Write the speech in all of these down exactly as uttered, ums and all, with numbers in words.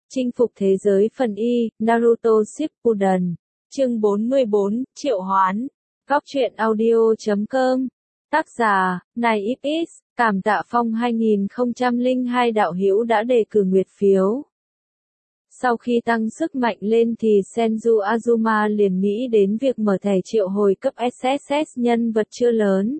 Chinh phục thế giới phần Y, Naruto Shippuden. Chương bốn mươi bốn, Triệu Hoán. Góc truyện audio chấm com. Tác giả, này ích ích, cảm tạ phong hai nghìn không trăm lẻ hai đạo hữu đã đề cử nguyệt phiếu. Sau khi tăng sức mạnh lên thì Senju Azuma liền nghĩ đến việc mở thẻ triệu hồi cấp ét ét ét nhân vật chưa lớn.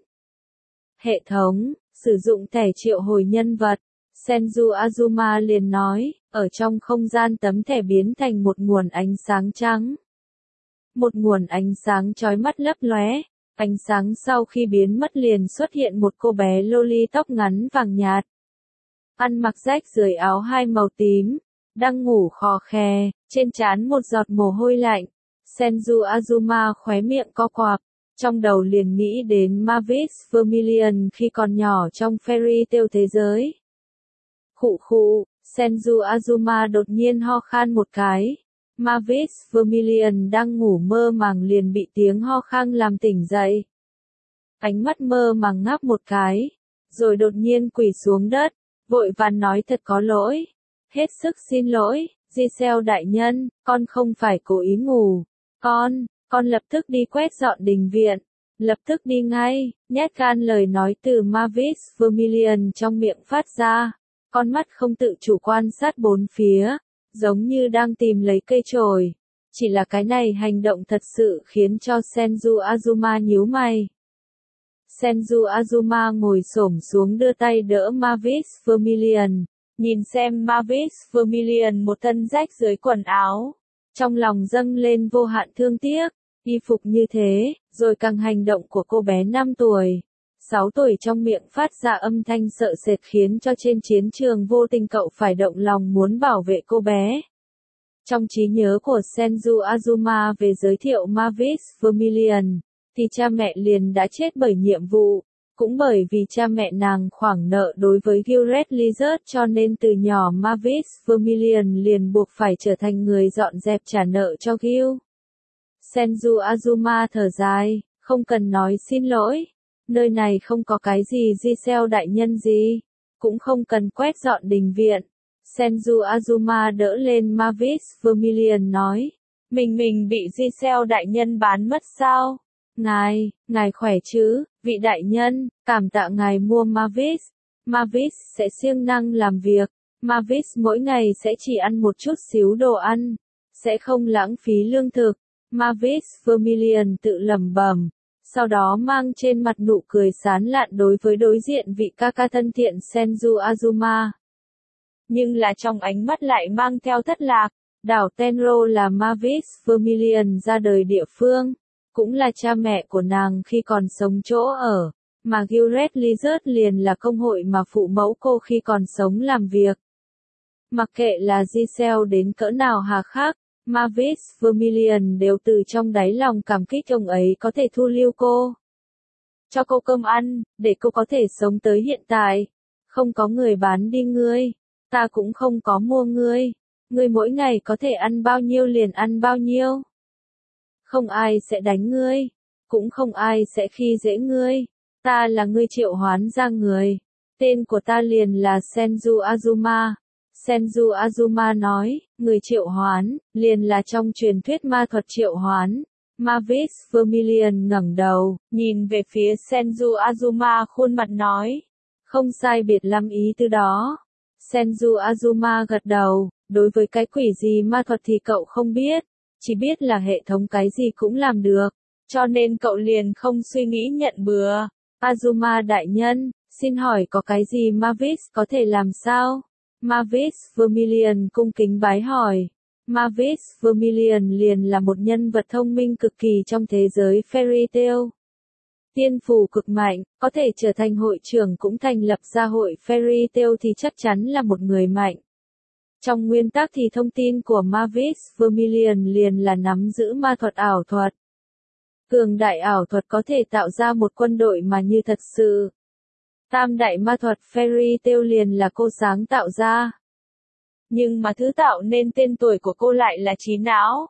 Hệ thống, sử dụng thẻ triệu hồi nhân vật. Senju Azuma liền nói, ở trong không gian tấm thẻ biến thành một nguồn ánh sáng trắng. Một nguồn ánh sáng chói mắt lấp lóe, ánh sáng sau khi biến mất liền xuất hiện một cô bé loli tóc ngắn vàng nhạt. Ăn mặc rách rưởi áo hai màu tím, đang ngủ khò khè, trên trán một giọt mồ hôi lạnh. Senju Azuma khóe miệng co quắp, trong đầu liền nghĩ đến Mavis Vermilion khi còn nhỏ trong Fairy Tail thế giới. Khụ khụ, Senju Azuma đột nhiên ho khan một cái. Mavis Vermilion đang ngủ mơ màng liền bị tiếng ho khan làm tỉnh dậy. Ánh mắt mơ màng ngáp một cái, rồi đột nhiên quỳ xuống đất, vội vàng nói thật có lỗi. Hết sức xin lỗi, Giselle đại nhân, con không phải cố ý ngủ. Con, con lập tức đi quét dọn đình viện. Lập tức đi ngay, nhét gan lời nói từ Mavis Vermilion trong miệng phát ra. Con mắt không tự chủ quan sát bốn phía, giống như đang tìm lấy cây chổi. Chỉ là cái này hành động thật sự khiến cho Senju Azuma nhíu mày. Senju Azuma ngồi xổm xuống đưa tay đỡ Mavis Vermilion, nhìn xem Mavis Vermilion một thân rách dưới quần áo. Trong lòng dâng lên vô hạn thương tiếc, y phục như thế, rồi càng hành động của cô bé năm tuổi. sáu tuổi trong miệng phát ra âm thanh sợ sệt khiến cho trên chiến trường vô tình cậu phải động lòng muốn bảo vệ cô bé. Trong trí nhớ của Senju Azuma về giới thiệu Mavis Vermilion, thì cha mẹ liền đã chết bởi nhiệm vụ, cũng bởi vì cha mẹ nàng khoản nợ đối với Gilred Lizard cho nên từ nhỏ Mavis Vermilion liền buộc phải trở thành người dọn dẹp trả nợ cho Gil. Senju Azuma thở dài, không cần nói xin lỗi. Nơi này không có cái gì Giselle đại nhân gì, cũng không cần quét dọn đình viện. Senju Azuma đỡ lên Mavis Vermilion nói, mình mình bị Giselle đại nhân bán mất sao? Ngài, ngài khỏe chứ, vị đại nhân, cảm tạ ngài mua Mavis. Mavis sẽ siêng năng làm việc, Mavis mỗi ngày sẽ chỉ ăn một chút xíu đồ ăn, sẽ không lãng phí lương thực. Mavis Vermilion tự lẩm bẩm. Sau đó mang trên mặt nụ cười sán lạn đối với đối diện vị ca ca thân thiện Senju Azuma. Nhưng là trong ánh mắt lại mang theo thất lạc, đảo Tenro là Mavis Vermilion ra đời địa phương, cũng là cha mẹ của nàng khi còn sống chỗ ở, mà Gilred Lizard liền là công hội mà phụ mẫu cô khi còn sống làm việc. Mặc kệ là Giselle đến cỡ nào hà khắc, Mavis Vermilion đều từ trong đáy lòng cảm kích ông ấy có thể thu lưu cô. Cho cô cơm ăn, để cô có thể sống tới hiện tại. Không có người bán đi ngươi, ta cũng không có mua ngươi. Ngươi mỗi ngày có thể ăn bao nhiêu liền ăn bao nhiêu. Không ai sẽ đánh ngươi, cũng không ai sẽ khi dễ ngươi. Ta là ngươi triệu hoán ra người. Tên của ta liền là Senju Azuma. Senju Azuma nói, người triệu hoán, liền là trong truyền thuyết ma thuật triệu hoán. Mavis Vermilion ngẩng đầu, nhìn về phía Senju Azuma khuôn mặt nói, không sai biệt lắm ý từ đó. Senju Azuma gật đầu, đối với cái quỷ gì ma thuật thì cậu không biết, chỉ biết là hệ thống cái gì cũng làm được, cho nên cậu liền không suy nghĩ nhận bừa. Azuma đại nhân, xin hỏi có cái gì Mavis có thể làm sao? Mavis Vermilion cung kính bái hỏi. Mavis Vermilion liền là một nhân vật thông minh cực kỳ trong thế giới Fairy Tail. Tiên phù cực mạnh, có thể trở thành hội trưởng cũng thành lập ra hội Fairy Tail thì chắc chắn là một người mạnh. Trong nguyên tắc thì thông tin của Mavis Vermilion liền là nắm giữ ma thuật ảo thuật. Cường đại ảo thuật có thể tạo ra một quân đội mà như thật sự. Tam đại ma thuật Fairy Tail liền là cô sáng tạo ra. Nhưng mà thứ tạo nên tên tuổi của cô lại là trí não.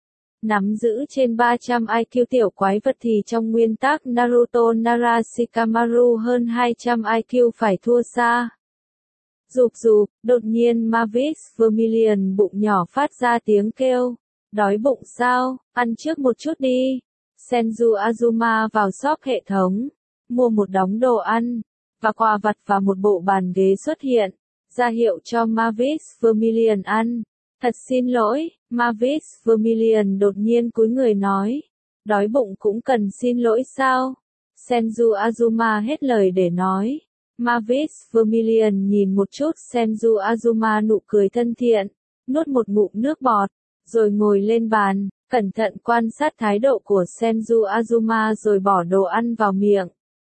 Nắm giữ trên ba trăm i kiu tiểu quái vật thì trong nguyên tắc Naruto Nara Shikamaru hơn hai trăm i kiu phải thua xa. Rụp rụp, đột nhiên Mavis Vermilion bụng nhỏ phát ra tiếng kêu. Đói bụng sao, ăn trước một chút đi. Senju Azuma vào shop hệ thống, mua một đống đồ ăn, và quà vặt và một bộ bàn ghế xuất hiện, ra hiệu cho Mavis Vermilion ăn. Thật xin lỗi, Mavis Vermilion đột nhiên cúi người nói. Đói bụng cũng cần xin lỗi sao? Senju Azuma hết lời để nói. Mavis Vermilion nhìn một chút Senju Azuma nụ cười thân thiện, nuốt một ngụm nước bọt, rồi ngồi lên bàn, cẩn thận quan sát thái độ của Senju Azuma rồi bỏ đồ ăn vào miệng.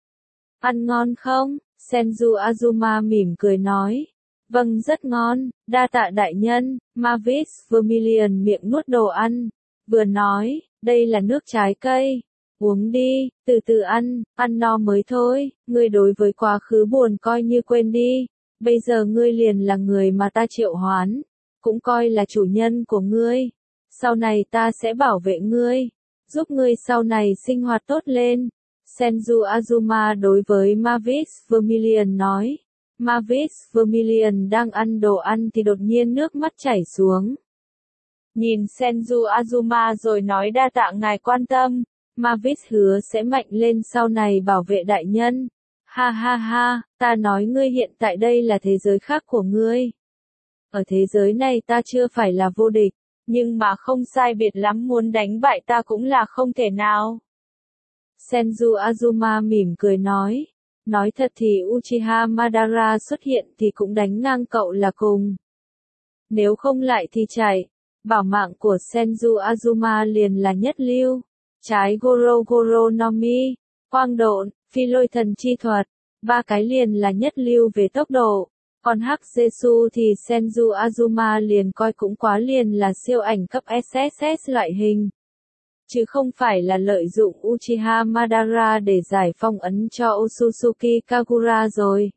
Ăn ngon không? Senju Azuma mỉm cười nói. Vâng rất ngon, đa tạ đại nhân. Mavis Vermilion miệng nuốt đồ ăn, vừa nói, đây là nước trái cây. Uống đi, từ từ ăn, ăn no mới thôi, ngươi đối với quá khứ buồn coi như quên đi. Bây giờ ngươi liền là người mà ta triệu hoán, cũng coi là chủ nhân của ngươi. Sau này ta sẽ bảo vệ ngươi, giúp ngươi sau này sinh hoạt tốt lên. Senju Azuma đối với Mavis Vermilion nói. Mavis Vermilion đang ăn đồ ăn thì đột nhiên nước mắt chảy xuống. Nhìn Senju Azuma rồi nói đa tạ ngài quan tâm. Mavis hứa sẽ mạnh lên sau này bảo vệ đại nhân. Ha ha ha, ta nói ngươi hiện tại đây là thế giới khác của ngươi. Ở thế giới này ta chưa phải là vô địch, nhưng mà không sai biệt lắm muốn đánh bại ta cũng là không thể nào. Senju Azuma mỉm cười nói. Nói thật thì Uchiha Madara xuất hiện thì cũng đánh ngang cậu là cùng. Nếu không lại thì chạy. Bảo mạng của Senju Azuma liền là nhất lưu. Trái Goro Goro no Mi, quang độn, phi lôi thần chi thuật. Ba cái liền là nhất lưu về tốc độ. Còn Hắc Jesu thì Senju Azuma liền coi cũng quá liền là siêu ảnh cấp ét ét ét loại hình. Chứ không phải là lợi dụng Uchiha Madara để giải phong ấn cho Otsutsuki Kagura rồi.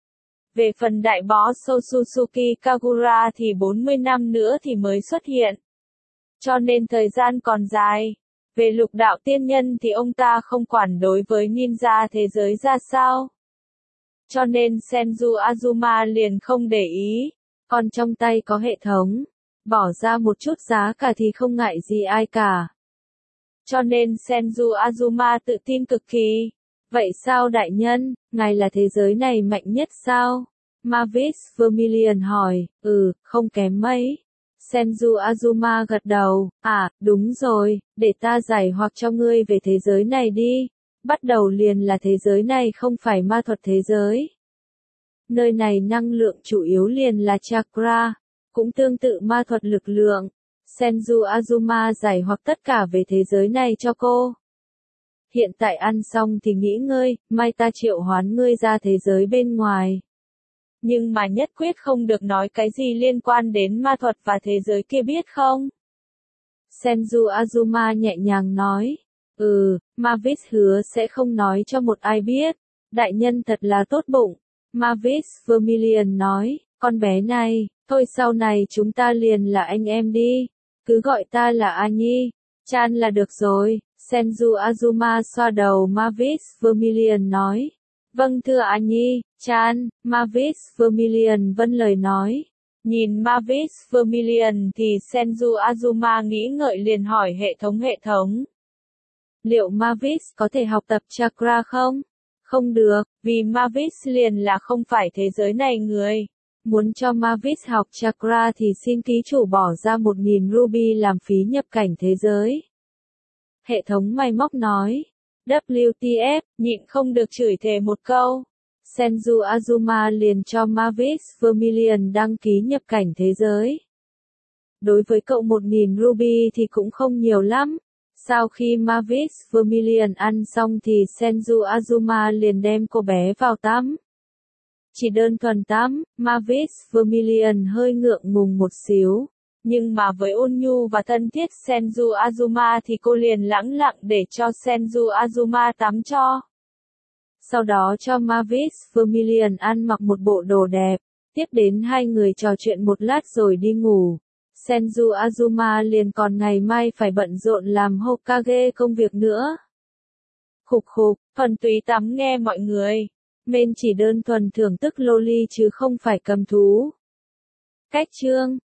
Về phần đại boss Otsutsuki Kagura thì bốn mươi năm nữa thì mới xuất hiện. Cho nên thời gian còn dài. Về lục đạo tiên nhân thì ông ta không quản đối với ninja thế giới ra sao. Cho nên Senju Azuma liền không để ý. Còn trong tay có hệ thống. Bỏ ra một chút giá cả thì không ngại gì ai cả. Cho nên Senju Azuma tự tin cực kỳ. Vậy sao đại nhân, ngài là thế giới này mạnh nhất sao? Mavis Vermilion hỏi. Ừ, không kém mấy. Senju Azuma gật đầu. À, đúng rồi, để ta giải hoặc cho ngươi về thế giới này đi. Bắt đầu liền là thế giới này không phải ma thuật thế giới. Nơi này năng lượng chủ yếu liền là chakra, cũng tương tự ma thuật lực lượng. Senju Azuma giải hoặc tất cả về thế giới này cho cô. Hiện tại ăn xong thì nghỉ ngơi, mai ta triệu hoán ngươi ra thế giới bên ngoài. Nhưng mà nhất quyết không được nói cái gì liên quan đến ma thuật và thế giới kia biết không? Senju Azuma nhẹ nhàng nói. Ừ, Mavis hứa sẽ không nói cho một ai biết. Đại nhân thật là tốt bụng. Mavis Vermilion nói, con bé này, thôi sau này chúng ta liền là anh em đi. Cứ gọi ta là A Nhi, Chan là được rồi. Senju Azuma xoa đầu Mavis Vermilion nói. Vâng thưa A Nhi, Chan. Mavis Vermilion vâng lời nói. Nhìn Mavis Vermilion thì Senju Azuma nghĩ ngợi liền hỏi hệ thống hệ thống. Liệu Mavis có thể học tập chakra không? Không được, vì Mavis liền là không phải thế giới này người. Muốn cho Mavis học chakra thì xin ký chủ bỏ ra một nghìn ruby làm phí nhập cảnh thế giới. Hệ thống máy móc nói. W T F, nhịn không được chửi thề một câu. Senju Azuma liền cho Mavis Vermilion đăng ký nhập cảnh thế giới. Đối với cậu một nghìn ruby thì cũng không nhiều lắm. Sau khi Mavis Vermilion ăn xong thì Senju Azuma liền đem cô bé vào tắm. Chỉ đơn thuần tắm, Mavis Vermilion hơi ngượng ngùng một xíu. Nhưng mà với ôn nhu và thân thiết Senju Azuma thì cô liền lẳng lặng để cho Senju Azuma tắm cho. Sau đó cho Mavis Vermilion ăn mặc một bộ đồ đẹp. Tiếp đến hai người trò chuyện một lát rồi đi ngủ. Senju Azuma liền còn ngày mai phải bận rộn làm Hokage công việc nữa. Khục khục, thuần túy tắm nghe mọi người. Men chỉ đơn thuần thưởng thức loli chứ không phải cầm thú. Cách chương